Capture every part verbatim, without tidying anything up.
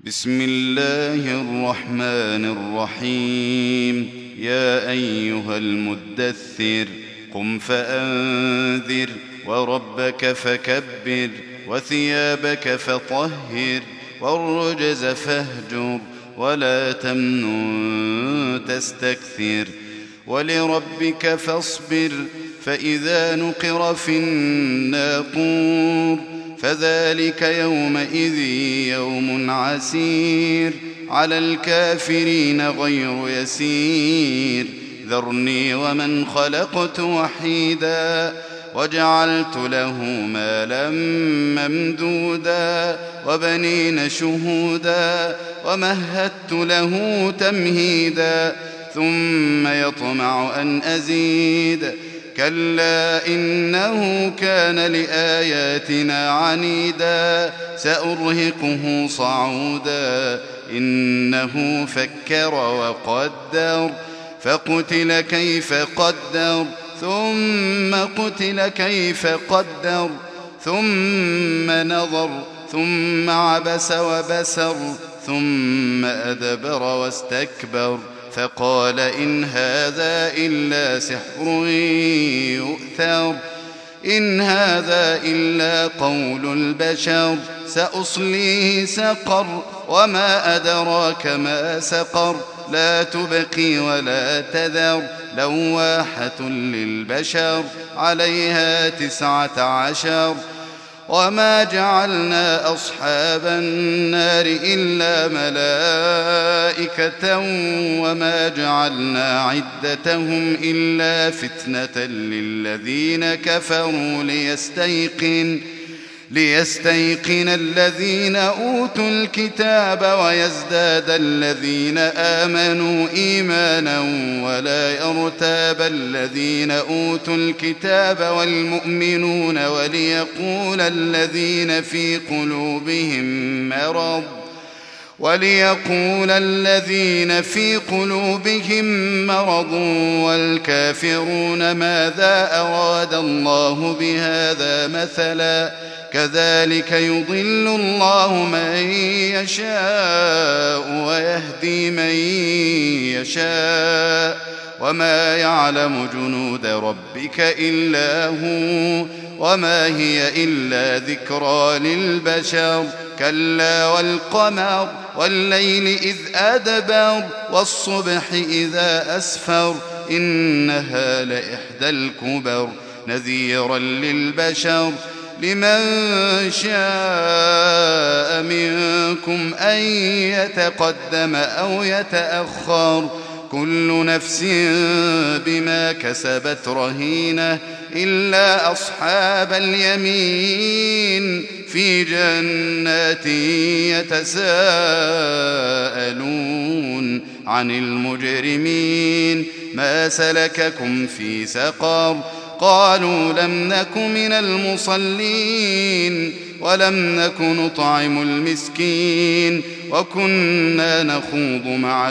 بسم الله الرحمن الرحيم. يا أيها المدثر قم فأنذر وربك فكبر وثيابك فطهر والرجز فاهجر ولا تمنن تستكثر ولربك فاصبر فإذا نقر في الناقور فذلك يومئذ يوم عسير على الكافرين غير يسير. ذرني ومن خلقت وحيدا وجعلت له مالا ممدودا وبنين شهودا ومهدت له تمهيدا ثم يطمع أن أزيد كلا إنه كان لآياتنا عنيدا سأرهقه صعودا إنه فكر وقدر فقتل كيف قدر ثم قتل كيف قدر ثم نظر ثم عبس وبسر ثم أدبر واستكبر فقال إن هذا إلا سحر يؤثر إن هذا إلا قول البشر سأصليه سقر وما أدراك ما سقر لا تبقي ولا تذر لواحة للبشر عليها تسعة عشر. وما جعلنا أصحاب النار إلا ملائكة وما جعلنا عدتهم إلا فتنة للذين كفروا ليستيقن ليستيقن الذين أوتوا الكتاب ويزداد الذين آمنوا إيمانا ولا يرتاب الذين أوتوا الكتاب والمؤمنون وليقول الذين في قلوبهم مرض وليقول الذين في قلوبهم مرض والكافرون ماذا أراد الله بهذا مثلا كذلك يضل الله من يشاء ويهدي من يشاء وما يعلم جنود ربك إلا هو وما هي إلا ذكرى للبشر كلا والقمر والليل إذ أدبر والصبح إذا أسفر إنها لإحدى الكبر نذيرا للبشر لمن شاء منكم أن يتقدم أو يتأخر كل نفس بما كسبت رهينة إلا أصحاب اليمين في جنات يتساءلون عن المجرمين ما سلككم في سقر قالوا لم نك من المصلين ولم نك نطعم المسكين وكنا نخوض مع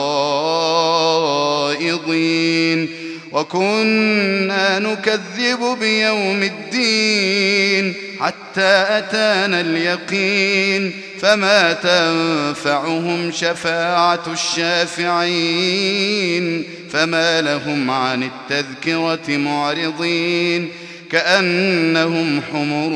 الخائضين وكنا نكذب بيوم الدين حتى أتانا اليقين فما تنفعهم شفاعة الشافعين فما لهم عن التذكرة معرضين كأنهم حمر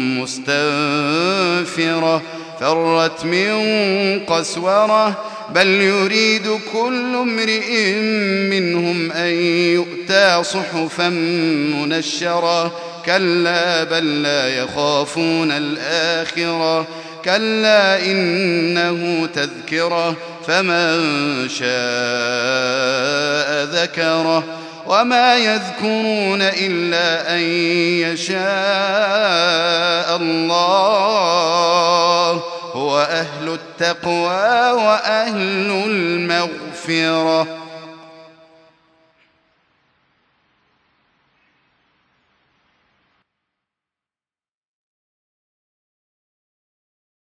مستنفرة فرت من قسورة بل يريد كل امرئ منهم أن يؤتى صحفا منشرة كلا بل لا يخافون الآخرة كلا إنه تذكرة فمن شاء ذكره وما يذكرون إلا أن يشاء الله هو أهل التقوى وأهل المغفرة.